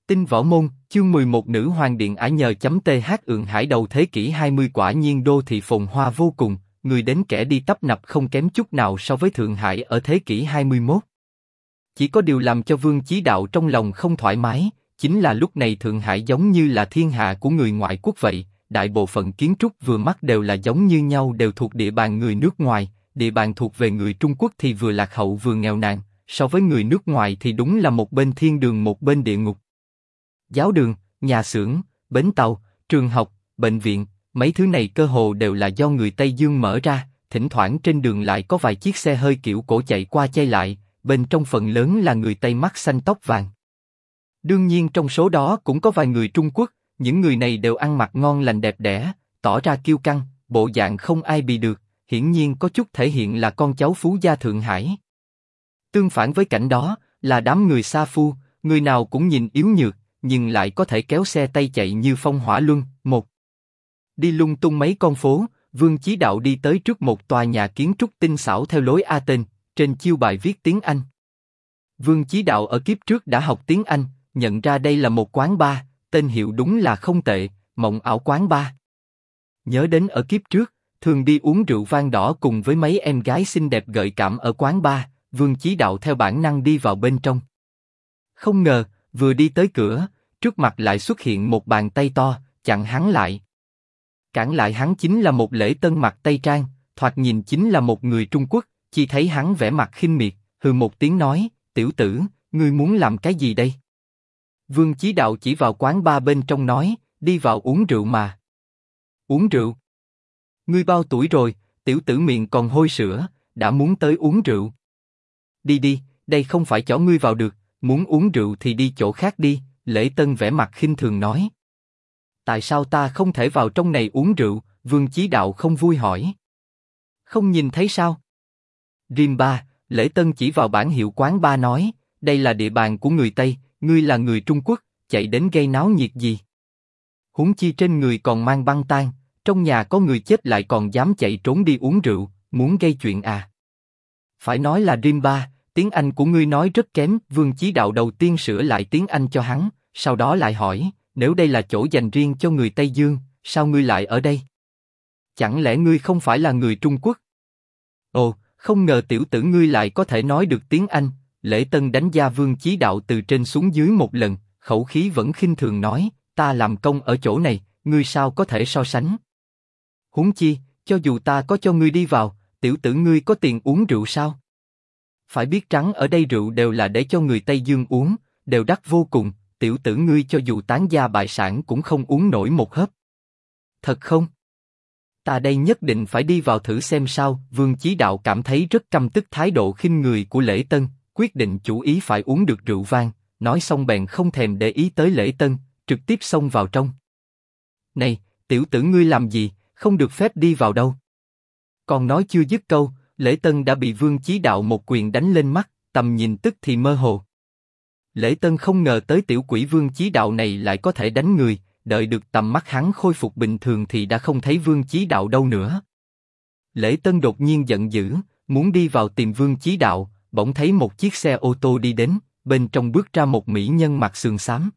Tinh Võ Môn, chương 11 Nữ Hoàng Điện Ả nhờ .th Ượng Hải đầu thế kỷ 20 quả nhiên đô thị phồn hoa vô cùng, người đến kẻ đi tấp nập không kém chút nào so với Thượng Hải ở thế kỷ 21. Chỉ có điều làm cho Vương Chí Đạo trong lòng không thoải mái, chính là lúc này Thượng Hải giống như là thiên hạ của người ngoại quốc vậy, đại bộ phận kiến trúc vừa mắt đều là giống như nhau, đều thuộc địa bàn người nước ngoài, địa bàn thuộc về người Trung Quốc thì vừa lạc hậu vừa nghèo nàn, so với người nước ngoài thì đúng là một bên thiên đường một bên địa ngục. Giáo đường, nhà xưởng, bến tàu, trường học, bệnh viện, mấy thứ này cơ hồ đều là do người Tây Dương mở ra, thỉnh thoảng trên đường lại có vài chiếc xe hơi kiểu cổ chạy qua chạy lại, bên trong phần lớn là người Tây mắt xanh tóc vàng. Đương nhiên trong số đó cũng có vài người Trung Quốc, những người này đều ăn mặc ngon lành đẹp đẽ, tỏ ra kiêu căng, bộ dạng không ai bị được, hiển nhiên có chút thể hiện là con cháu phú gia Thượng Hải. Tương phản với cảnh đó, là đám người sa phu, người nào cũng nhìn yếu nhược, nhưng lại có thể kéo xe tay chạy như phong hỏa luân. Một đi lung tung mấy con phố, Vương Chí Đạo đi tới trước một tòa nhà kiến trúc tinh xảo theo lối Athens, trên chiêu bài viết tiếng Anh. Vương Chí Đạo ở kiếp trước đã học tiếng Anh, nhận ra đây là một quán bar, tên hiệu đúng là không tệ, Mộng Ảo Quán Bar. Nhớ đến ở kiếp trước, thường đi uống rượu vang đỏ cùng với mấy em gái xinh đẹp gợi cảm ở quán bar, Vương Chí Đạo theo bản năng đi vào bên trong. Không ngờ, vừa đi tới cửa, trước mặt lại xuất hiện một bàn tay to, chặn hắn lại. Cản lại hắn chính là một lễ tân mặc tây trang, thoạt nhìn chính là một người Trung Quốc, chỉ thấy hắn vẻ mặt khinh miệt, hừ một tiếng nói, tiểu tử, ngươi muốn làm cái gì đây? Vương Chí Đạo chỉ vào quán bar bên trong nói, đi vào uống rượu mà. Uống rượu? Ngươi bao tuổi rồi, tiểu tử miệng còn hôi sữa, đã muốn tới uống rượu. Đi đi, đây không phải chỗ ngươi vào được, muốn uống rượu thì đi chỗ khác đi, lễ tân vẻ mặt khinh thường nói. Tại sao ta không thể vào trong này uống rượu? Vương Chí Đạo không vui hỏi. Không nhìn thấy sao? Rimba, lễ tân chỉ vào bảng hiệu quán bar nói, đây là địa bàn của người Tây, ngươi là người Trung Quốc, chạy đến gây náo nhiệt gì? Huống chi trên người còn mang băng tang, trong nhà có người chết lại còn dám chạy trốn đi uống rượu, muốn gây chuyện à? Phải nói là Rimba, tiếng Anh của ngươi nói rất kém. Vương Chí Đạo đầu tiên sửa lại tiếng Anh cho hắn, sau đó lại hỏi, nếu đây là chỗ dành riêng cho người Tây Dương, sao ngươi lại ở đây? Chẳng lẽ ngươi không phải là người Trung Quốc? Ồ, không ngờ tiểu tử ngươi lại có thể nói được tiếng Anh. Lễ tân đánh giá Vương Chí Đạo từ trên xuống dưới một lần, khẩu khí vẫn khinh thường nói, ta làm công ở chỗ này, ngươi sao có thể so sánh? Huống chi, cho dù ta có cho ngươi đi vào, tiểu tử ngươi có tiền uống rượu sao? Phải biết trắng ở đây rượu đều là để cho người Tây Dương uống, đều đắt vô cùng, tiểu tử ngươi cho dù tán gia bại sản cũng không uống nổi một hớp. Thật không? Ta đây nhất định phải đi vào thử xem sao. Vương Chí Đạo cảm thấy rất căm tức thái độ khinh người của lễ tân, quyết định chủ ý phải uống được rượu vang, nói xong bèn không thèm để ý tới lễ tân, trực tiếp xông vào trong. Này, tiểu tử ngươi làm gì, không được phép đi vào đâu. Còn nói chưa dứt câu, lễ tân đã bị Vương Chí Đạo một quyền đánh lên mắt, tầm nhìn tức thì mơ hồ. Lễ tân không ngờ tới tiểu quỷ Vương Chí Đạo này lại có thể đánh người, đợi được tầm mắt hắn khôi phục bình thường thì đã không thấy Vương Chí Đạo đâu nữa. Lễ tân đột nhiên giận dữ, muốn đi vào tìm Vương Chí Đạo, bỗng thấy một chiếc xe ô tô đi đến, bên trong bước ra một mỹ nhân mặc sườn xám.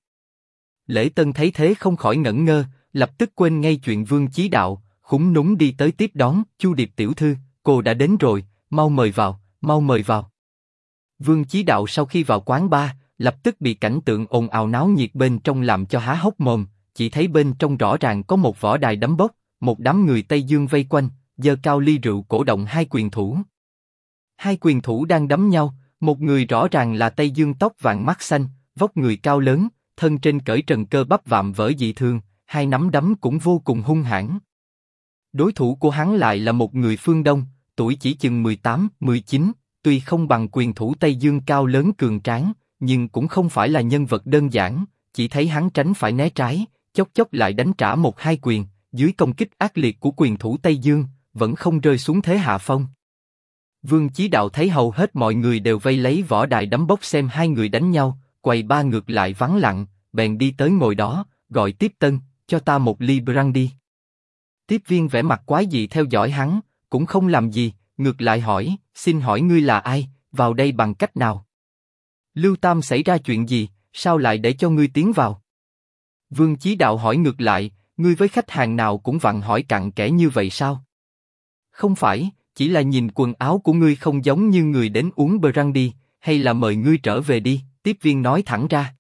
Lễ tân thấy thế không khỏi ngẩn ngơ, lập tức quên ngay chuyện Vương Chí Đạo, khúm núm đi tới tiếp đón, Chu Điệp tiểu thư, cô đã đến rồi, mau mời vào, mau mời vào. Vương Chí Đạo sau khi vào quán bar, lập tức bị cảnh tượng ồn ào náo nhiệt bên trong làm cho há hốc mồm, chỉ thấy bên trong rõ ràng có một võ đài đấm bốc, một đám người Tây Dương vây quanh, giơ cao ly rượu cổ động hai quyền thủ. Hai quyền thủ đang đấm nhau, một người rõ ràng là Tây Dương tóc vàng mắt xanh, vóc người cao lớn, thân trên cởi trần cơ bắp vạm vỡ dị thường, hai nắm đấm cũng vô cùng hung hãn. Đối thủ của hắn lại là một người phương Đông, tuổi chỉ chừng 18, 19, tuy không bằng quyền thủ Tây Dương cao lớn cường tráng, nhưng cũng không phải là nhân vật đơn giản, chỉ thấy hắn tránh phải né trái, chốc chốc lại đánh trả một hai quyền, dưới công kích ác liệt của quyền thủ Tây Dương, vẫn không rơi xuống thế hạ phong. Vương Chí Đạo thấy hầu hết mọi người đều vây lấy võ đài đấm bốc xem hai người đánh nhau, quầy ba ngược lại vắng lặng, bèn đi tới ngồi đó, gọi tiếp tân, cho ta một ly brandy. Tiếp viên vẻ mặt quái dị theo dõi hắn, cũng không làm gì, ngược lại hỏi, xin hỏi ngươi là ai, vào đây bằng cách nào? Lưu Tam xảy ra chuyện gì, sao lại để cho ngươi tiến vào? Vương Chí Đạo hỏi ngược lại, ngươi với khách hàng nào cũng vặn hỏi cặn kẽ như vậy sao? Không phải, chỉ là nhìn quần áo của ngươi không giống như người đến uống brandy, hay là mời ngươi trở về đi, tiếp viên nói thẳng ra.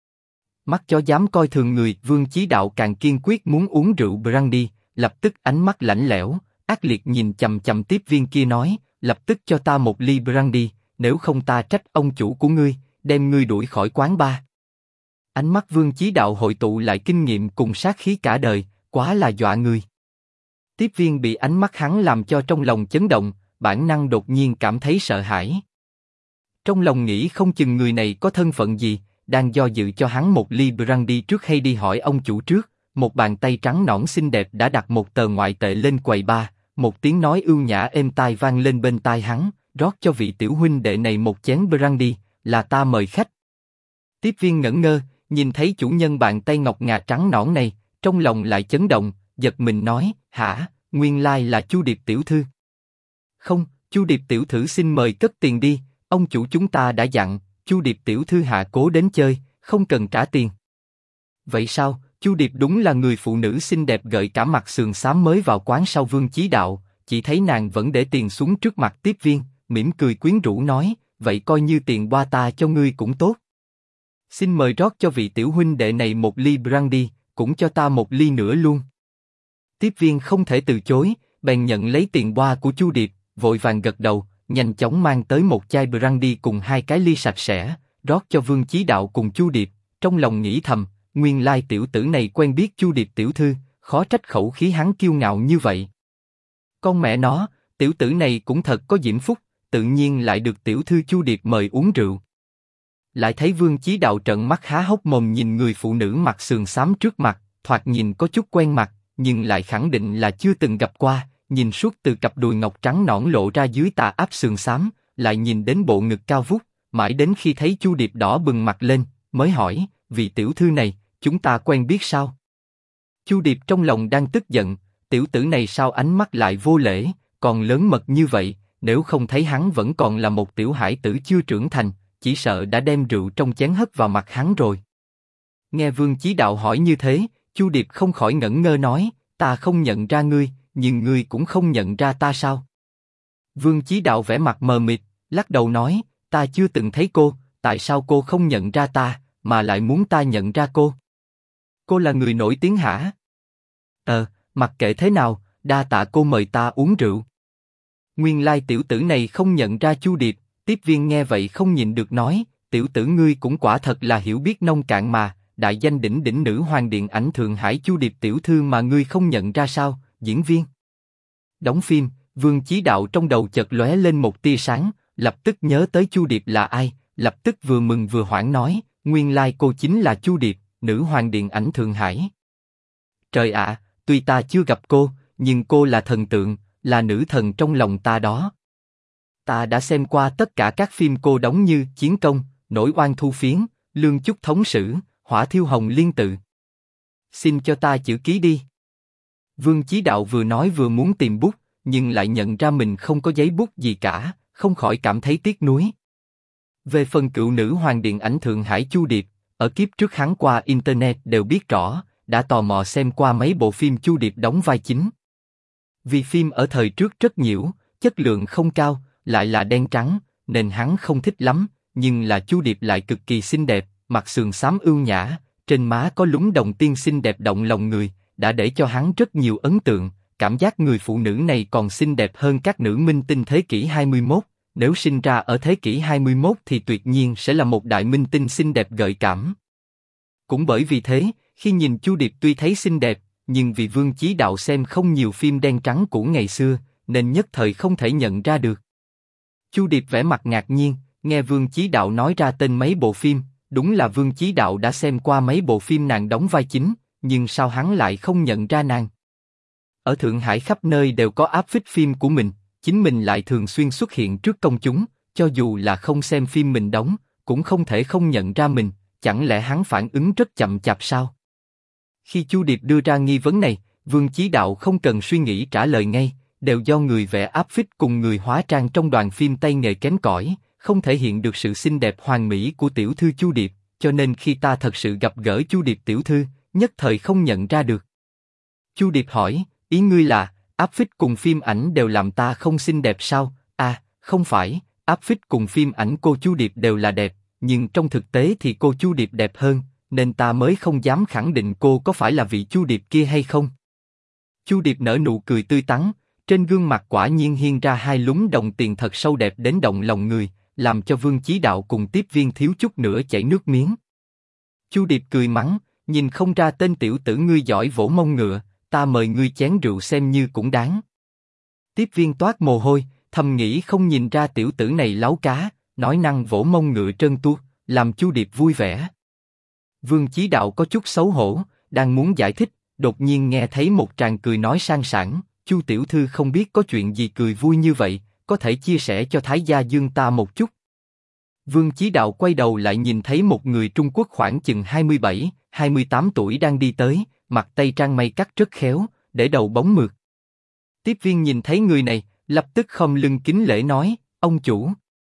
Mắt chó dám coi thường người, Vương Chí Đạo càng kiên quyết muốn uống rượu brandy, lập tức ánh mắt lạnh lẽo, ác liệt nhìn chằm chằm tiếp viên kia nói, lập tức cho ta một ly brandy, nếu không ta trách ông chủ của ngươi, đem ngươi đuổi khỏi quán bar. Ánh mắt Vương Chí Đạo hội tụ lại kinh nghiệm cùng sát khí cả đời, quá là dọa người. Tiếp viên bị ánh mắt hắn làm cho trong lòng chấn động, bản năng đột nhiên cảm thấy sợ hãi. Trong lòng nghĩ không chừng người này có thân phận gì, đang do dự cho hắn một ly brandy trước hay đi hỏi ông chủ trước. Một bàn tay trắng nõn xinh đẹp đã đặt một tờ ngoại tệ lên quầy bar, một tiếng nói ưu nhã êm tai vang lên bên tai hắn, rót cho vị tiểu huynh đệ này một chén brandy, là ta mời khách. Tiếp viên ngẩn ngơ, nhìn thấy chủ nhân bàn tay ngọc ngà trắng nõn này, trong lòng lại chấn động, giật mình nói, hả, nguyên lai là Chu Điệp tiểu thư. Không, Chu Điệp tiểu thư xin mời cất tiền đi, ông chủ chúng ta đã dặn, Chu Điệp tiểu thư hạ cố đến chơi, không cần trả tiền. Vậy sao? Chu Điệp đúng là người phụ nữ xinh đẹp gợi cả mặt sườn xám mới vào quán sau Vương Chí Đạo, chỉ thấy nàng vẫn để tiền xuống trước mặt tiếp viên, mỉm cười quyến rũ nói, vậy coi như tiền boa ta cho ngươi cũng tốt. Xin mời rót cho vị tiểu huynh đệ này một ly brandy, cũng cho ta một ly nữa luôn. Tiếp viên không thể từ chối, bèn nhận lấy tiền boa của Chu Điệp, vội vàng gật đầu, nhanh chóng mang tới một chai brandy cùng hai cái ly sạch sẽ, rót cho Vương Chí Đạo cùng Chu Điệp, trong lòng nghĩ thầm. Nguyên lai tiểu tử này quen biết Chu Điệp tiểu thư, khó trách khẩu khí hắn kiêu ngạo như vậy. Con mẹ nó, tiểu tử này cũng thật có diễm phúc, tự nhiên lại được tiểu thư Chu Điệp mời uống rượu. Lại thấy Vương Chí Đạo trợn mắt há hốc mồm nhìn người phụ nữ mặt sườn xám trước mặt, thoạt nhìn có chút quen mặt, nhưng lại khẳng định là chưa từng gặp qua. Nhìn suốt từ cặp đùi ngọc trắng nõn lộ ra dưới tà áp sườn xám, lại nhìn đến bộ ngực cao vút, mãi đến khi thấy Chu Điệp đỏ bừng mặt lên, mới hỏi, vị tiểu thư này, chúng ta quen biết sao? Chu Điệp trong lòng đang tức giận, tiểu tử này sao ánh mắt lại vô lễ, còn lớn mật như vậy, nếu không thấy hắn vẫn còn là một tiểu hải tử chưa trưởng thành, chỉ sợ đã đem rượu trong chén hất vào mặt hắn rồi. Nghe Vương Chí Đạo hỏi như thế, Chu Điệp không khỏi ngẩn ngơ nói, ta không nhận ra ngươi, nhưng ngươi cũng không nhận ra ta sao? Vương Chí Đạo vẻ mặt mờ mịt, lắc đầu nói, ta chưa từng thấy cô, tại sao cô không nhận ra ta, mà lại muốn ta nhận ra cô? Cô là người nổi tiếng hả? Mặc kệ thế nào, đa tạ cô mời ta uống rượu. Nguyên lai tiểu tử này không nhận ra Chu Điệp, tiếp viên nghe vậy không nhịn được nói, tiểu tử ngươi cũng quả thật là hiểu biết nông cạn mà, đại danh đỉnh đỉnh nữ hoàng điện ảnh Thượng Hải Chu Điệp tiểu thư mà ngươi không nhận ra sao? Diễn viên đóng phim, Vương Chí Đạo trong đầu chợt lóe lên một tia sáng, lập tức nhớ tới Chu Điệp là ai, lập tức vừa mừng vừa hoảng nói, nguyên lai cô chính là Chu Điệp, nữ hoàng điện ảnh Thượng Hải. Trời ạ, tuy ta chưa gặp cô, nhưng cô là thần tượng, là nữ thần trong lòng ta đó. Ta đã xem qua tất cả các phim cô đóng như Chiến Công, Nổi Oan Thu Phiến, Lương Chúc Thống Sử, Hỏa Thiêu Hồng Liên Tự. Xin cho ta chữ ký đi. Vương Chí Đạo vừa nói vừa muốn tìm bút, nhưng lại nhận ra mình không có giấy bút gì cả, không khỏi cảm thấy tiếc nuối. Về phần cựu nữ hoàng điện ảnh Thượng Hải Chu Điệp, ở kiếp trước hắn qua internet đều biết rõ, đã tò mò xem qua mấy bộ phim Chu Điệp đóng vai chính. Vì phim ở thời trước rất nhiễu, chất lượng không cao, lại là đen trắng, nên hắn không thích lắm, nhưng là Chu Điệp lại cực kỳ xinh đẹp, mặt sườn xám ưu nhã, trên má có lúm đồng tiên xinh đẹp động lòng người, đã để cho hắn rất nhiều ấn tượng, cảm giác người phụ nữ này còn xinh đẹp hơn các nữ minh tinh thế kỷ 21, nếu sinh ra ở thế kỷ 21 thì tuyệt nhiên sẽ là một đại minh tinh xinh đẹp gợi cảm. Cũng bởi vì thế, khi nhìn Chu Điệp tuy thấy xinh đẹp, nhưng vì Vương Chí Đạo xem không nhiều phim đen trắng của ngày xưa, nên nhất thời không thể nhận ra được. Chu Điệp vẻ mặt ngạc nhiên, nghe Vương Chí Đạo nói ra tên mấy bộ phim, đúng là Vương Chí Đạo đã xem qua mấy bộ phim nàng đóng vai chính, nhưng sao hắn lại không nhận ra nàng? Ở Thượng Hải khắp nơi đều có áp phích phim của mình, chính mình lại thường xuyên xuất hiện trước công chúng, cho dù là không xem phim mình đóng, cũng không thể không nhận ra mình, chẳng lẽ hắn phản ứng rất chậm chạp sao? Khi Chu Điệp đưa ra nghi vấn này, Vương Chí Đạo không cần suy nghĩ trả lời ngay, đều do người vẽ áp phích cùng người hóa trang trong đoàn phim tay nghề kém cỏi, không thể hiện được sự xinh đẹp hoàn mỹ của tiểu thư Chu Điệp, cho nên khi ta thật sự gặp gỡ Chu Điệp tiểu thư, nhất thời không nhận ra được. Chu Điệp hỏi, ý ngươi là, áp phích cùng phim ảnh đều làm ta không xinh đẹp sao? À, không phải, áp phích cùng phim ảnh cô Chu Điệp đều là đẹp, nhưng trong thực tế thì cô Chu Điệp đẹp hơn, nên ta mới không dám khẳng định cô có phải là vị Chu Điệp kia hay không. Chu Điệp nở nụ cười tươi tắn, trên gương mặt quả nhiên hiện ra hai lúm đồng tiền thật sâu đẹp đến động lòng người, làm cho Vương Chí Đạo cùng Tiếp Viên thiếu chút nữa chảy nước miếng. Chu Điệp cười mắng, nhìn không ra tên tiểu tử ngươi giỏi vỗ mông ngựa, ta mời ngươi chén rượu xem như cũng đáng. Tiếp Viên toát mồ hôi, thầm nghĩ không nhìn ra tiểu tử này láo cá, nói năng vỗ mông ngựa trơn tuốt, làm Chu Điệp vui vẻ. Vương Chí Đạo có chút xấu hổ, đang muốn giải thích, đột nhiên nghe thấy một tràng cười nói sang sảng, Chu tiểu thư không biết có chuyện gì cười vui như vậy, có thể chia sẻ cho Thái gia Dương ta một chút. Vương Chí Đạo quay đầu lại nhìn thấy một người Trung Quốc khoảng chừng 27, 28 tuổi đang đi tới, mặt tây trang mây cắt rất khéo, để đầu bóng mượt. Tiếp Viên nhìn thấy người này, lập tức khom lưng kính lễ nói, ông chủ.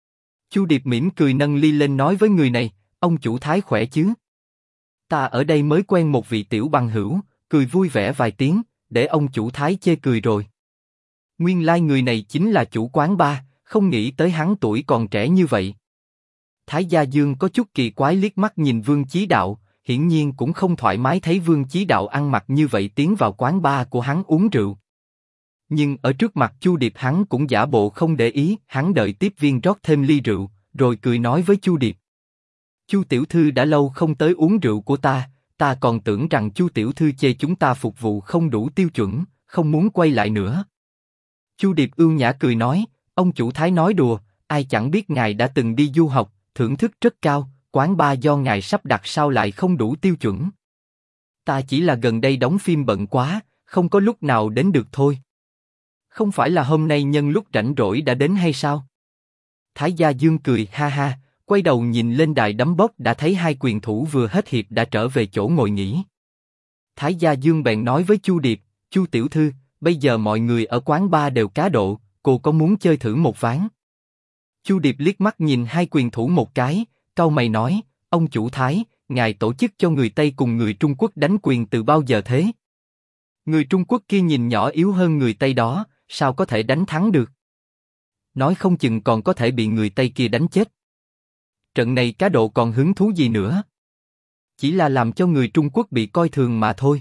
Chu Điệp mỉm cười nâng ly lên nói với người này, ông chủ Thái khỏe chứ? Ta ở đây mới quen một vị tiểu bằng hữu, cười vui vẻ vài tiếng, để ông chủ Thái chê cười rồi. Nguyên lai người này chính là chủ quán bar, không nghĩ tới hắn tuổi còn trẻ như vậy. Thái gia Dương có chút kỳ quái liếc mắt nhìn Vương Chí Đạo, hiển nhiên cũng không thoải mái thấy Vương Chí Đạo ăn mặc như vậy tiến vào quán bar của hắn uống rượu. Nhưng ở trước mặt Chu Điệp hắn cũng giả bộ không để ý, hắn đợi Tiếp Viên rót thêm ly rượu, rồi cười nói với Chu Điệp. Chu tiểu thư đã lâu không tới uống rượu của ta còn tưởng rằng Chu tiểu thư chê chúng ta phục vụ không đủ tiêu chuẩn, không muốn quay lại nữa. Chu Điệp ưu nhã cười nói, ông chủ Thái nói đùa, ai chẳng biết ngài đã từng đi du học, thưởng thức rất cao, quán bar do ngài sắp đặt sao lại không đủ tiêu chuẩn. Ta chỉ là gần đây đóng phim bận quá, không có lúc nào đến được thôi. Không phải là hôm nay nhân lúc rảnh rỗi đã đến hay sao? Thái gia Dương cười ha ha, quay đầu nhìn lên đài đấm bốc đã thấy hai quyền thủ vừa hết hiệp đã trở về chỗ ngồi nghỉ. Thái gia Dương bèn nói với Chu Điệp, Chu tiểu thư, bây giờ mọi người ở quán bar đều cá độ, cô có muốn chơi thử một ván? Chu Điệp liếc mắt nhìn hai quyền thủ một cái, cau mày nói, ông chủ Thái, ngài tổ chức cho người Tây cùng người Trung Quốc đánh quyền từ bao giờ thế? Người Trung Quốc kia nhìn nhỏ yếu hơn người Tây đó, sao có thể đánh thắng được? Nói không chừng còn có thể bị người Tây kia đánh chết. Trận này cá độ còn hứng thú gì nữa? Chỉ là làm cho người Trung Quốc bị coi thường mà thôi.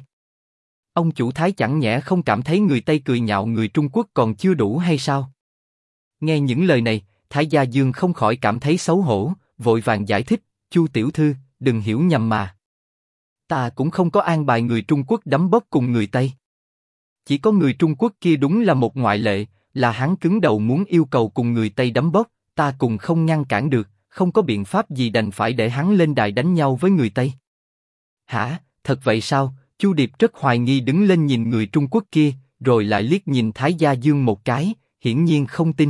Ông chủ Thái chẳng nhẽ không cảm thấy người Tây cười nhạo người Trung Quốc còn chưa đủ hay sao? Nghe những lời này, Thái gia Dương không khỏi cảm thấy xấu hổ, vội vàng giải thích, Chu tiểu thư, đừng hiểu nhầm mà. Ta cũng không có an bài người Trung Quốc đấm bốc cùng người Tây. Chỉ có người Trung Quốc kia đúng là một ngoại lệ, là hắn cứng đầu muốn yêu cầu cùng người Tây đấm bốc, ta cùng không ngăn cản được, không có biện pháp gì đành phải để hắn lên đài đánh nhau với người Tây. Hả, thật vậy sao? Chu Điệp rất hoài nghi đứng lên nhìn người Trung Quốc kia, rồi lại liếc nhìn Thái gia Dương một cái, hiển nhiên không tin.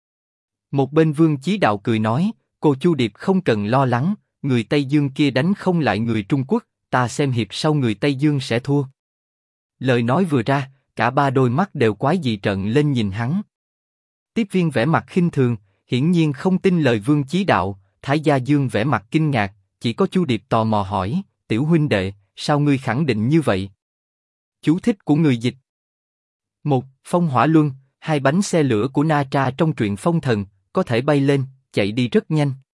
Một bên Vương Chí Đạo cười nói, cô Chu Điệp không cần lo lắng, người Tây Dương kia đánh không lại người Trung Quốc, ta xem hiệp sau người Tây Dương sẽ thua. Lời nói vừa ra, cả ba đôi mắt đều quái dị trợn lên nhìn hắn. Tiếp Viên vẻ mặt khinh thường, hiển nhiên không tin lời Vương Chí Đạo, Thái gia Dương vẻ mặt kinh ngạc, chỉ có Chu Điệp tò mò hỏi, tiểu huynh đệ, sao ngươi khẳng định như vậy? Chú thích của người dịch. 1. Phong hỏa luân, hai bánh xe lửa của Na Tra trong truyện Phong Thần, có thể bay lên, chạy đi rất nhanh.